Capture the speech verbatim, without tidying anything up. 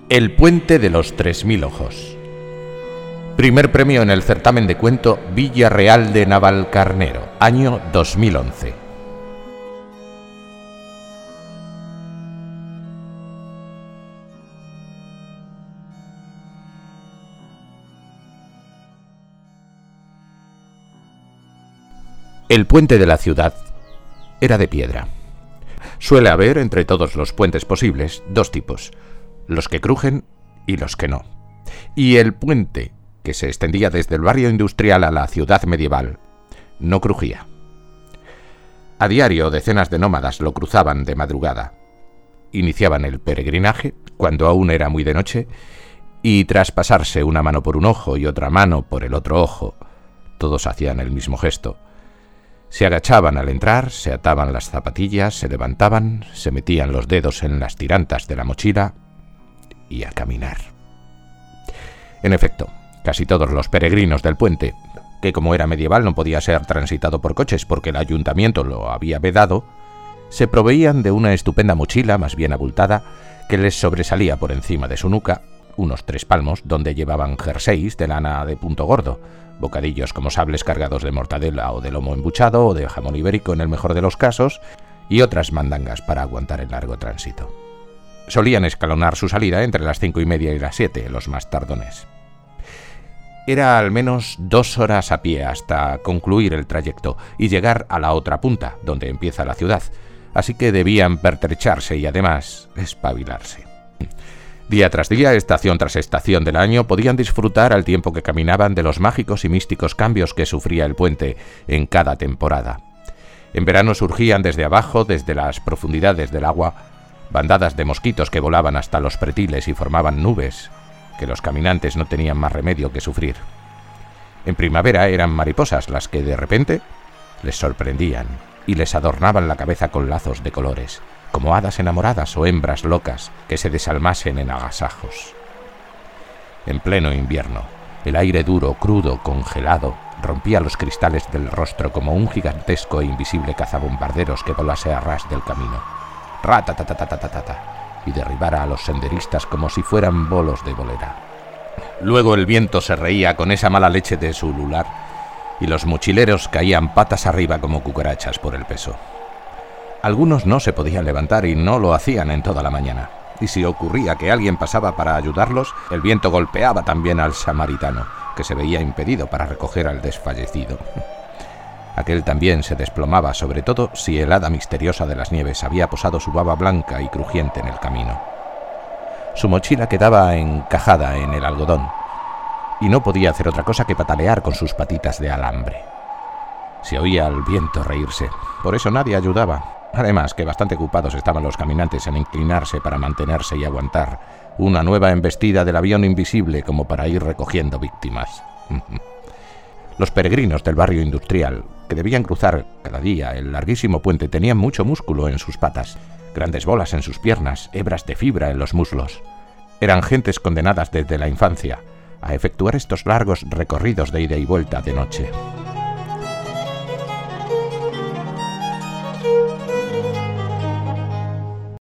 El puente de los tres mil ojos. Primer premio en el certamen de cuento Villarreal de Navalcarnero, año dos mil once. El puente de la ciudad era de piedra. Suele haber, entre todos los puentes posibles, dos tipos: los que crujen y los que no. Y el puente, que se extendía desde el barrio industrial a la ciudad medieval, no crujía. A diario, decenas de nómadas lo cruzaban de madrugada. Iniciaban el peregrinaje, cuando aún era muy de noche, y tras pasarse una mano por un ojo y otra mano por el otro ojo, todos hacían el mismo gesto. Se agachaban al entrar, se ataban las zapatillas, se levantaban, se metían los dedos en las tirantas de la mochila y a caminar. En efecto, casi todos los peregrinos del puente, que como era medieval no podía ser transitado por coches porque el ayuntamiento lo había vedado, se proveían de una estupenda mochila más bien abultada que les sobresalía por encima de su nuca, unos tres palmos, donde llevaban jerseys de lana de punto gordo, bocadillos como sables cargados de mortadela o de lomo embuchado o de jamón ibérico en el mejor de los casos, y otras mandangas para aguantar el largo tránsito. Solían escalonar su salida entre las cinco y media y las siete, los más tardones. Era al menos dos horas a pie hasta concluir el trayecto y llegar a la otra punta, donde empieza la ciudad, así que debían pertrecharse y además espabilarse. Día tras día, estación tras estación del año, podían disfrutar al tiempo que caminaban de los mágicos y místicos cambios que sufría el puente en cada temporada. En verano surgían desde abajo, desde las profundidades del agua, bandadas de mosquitos que volaban hasta los pretiles y formaban nubes que los caminantes no tenían más remedio que sufrir. En primavera eran mariposas las que de repente les sorprendían y les adornaban la cabeza con lazos de colores, como hadas enamoradas o hembras locas que se desalmasen en agasajos. En pleno invierno, el aire duro, crudo, congelado, rompía los cristales del rostro como un gigantesco e invisible cazabombarderos que volase a ras del camino, ratatatatatatatata, y derribara a los senderistas como si fueran bolos de bolera. Luego el viento se reía con esa mala leche de su ulular, y los mochileros caían patas arriba como cucarachas por el peso. Algunos no se podían levantar y no lo hacían en toda la mañana, y si ocurría que alguien pasaba para ayudarlos, el viento golpeaba también al samaritano, que se veía impedido para recoger al desfallecido. Aquel también se desplomaba, sobre todo si el hada misteriosa de las nieves había posado su baba blanca y crujiente en el camino. Su mochila quedaba encajada en el algodón, y no podía hacer otra cosa que patalear con sus patitas de alambre. Se oía al viento reírse, por eso nadie ayudaba. Además, que bastante ocupados estaban los caminantes en inclinarse para mantenerse y aguantar una nueva embestida del avión invisible como para ir recogiendo víctimas. Los peregrinos del barrio industrial, que debían cruzar cada día el larguísimo puente, tenían mucho músculo en sus patas, grandes bolas en sus piernas, hebras de fibra en los muslos. Eran gentes condenadas desde la infancia a efectuar estos largos recorridos de ida y vuelta de noche.